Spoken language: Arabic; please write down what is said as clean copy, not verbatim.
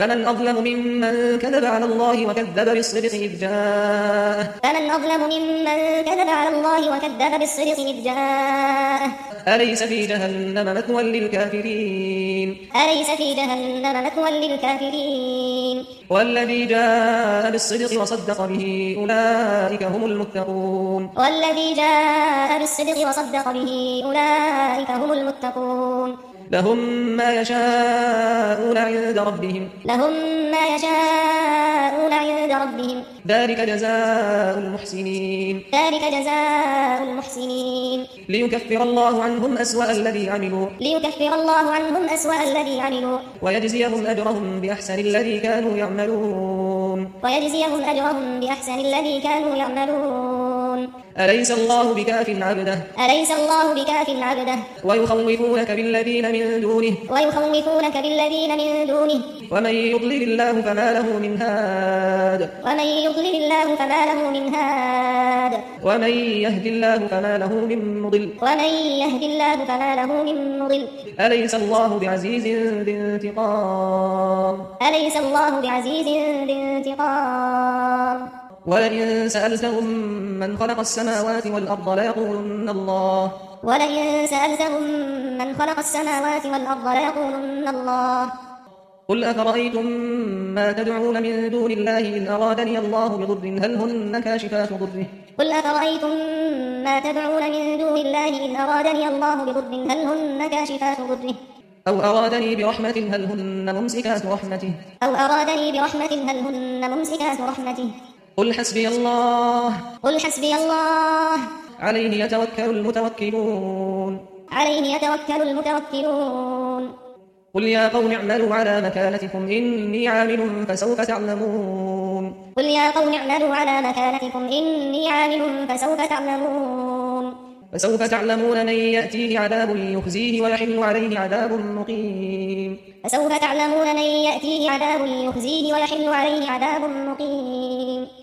فمن أظلم ممن كذب على الله وكذب بالصدق إذ جاءه فمن أظلم ممن كذب على الله وكذب بالصدق إذ جاءه أليس في جهنم مثوى للكافرين أليس في جهنم مثوى للكافرين والذي جاء بالصدق وصدق به أولئك هم المتقون والذي جاء بالصدق وصدق به أولئك هم المتقون لهم ما يشاءون عند ربهم لهم ما يشاءون عند ربهم ذلك جزاء المحسنين ذلك جزاء المحسنين ليكفر الله عنهم أسوأ الذي عملوا ليكفر الله عنهم أسوأ الذي عملوا ويجزيهم أجرهم بأحسن الذي كانوا يعملون ويجزيهم أجرهم بأحسن الذي كانوا يعملون أليس الله بكاف عبده أليس الله بكاف عبده ويخوفونك بالذين من دونه ويخوفونك بالذين من دونه ومن يضلل الله فما له من هاد ومن يضلل الله فما له من هاد ومن يهد الله فما له من مضل ومن يهد الله فما له من مضل أليس الله بعزيز ذي انتقام أليس الله بعزيز ذي انتقام ولئن سألتهم من خلق السماوات والأرض ليقولن الله ولئن سألتهم من خلق السماوات والأرض ليقولن الله قل أفرأيتم ما تدعون من دون الله إن أرادني الله بضر هل هن كاشفات ضره قل أفرأيتم ما تدعون من دون الله إن أرادني الله بضر هل هن كاشفات ضره أو أرادني برحمة هل هن ممسكات رحمته أو أرادني برحمة هل هن ممسكات رحمته قل حسبي الله قل حسبي الله عليه يتوكل المتوكلون عليه يتوكل المتوكلون قل يا قوم اعملوا على مكانتكم إني عامل فسوف تعلمون قل يا قوم اعملوا على مكانتكم إني عامل فسوف تعلمون من يأتيه عذاب يخزيه ويحل عليه عذاب مقيم فسوف تعلمون من يأتيه عذاب يخزيه ويحل عليه عذاب مقيم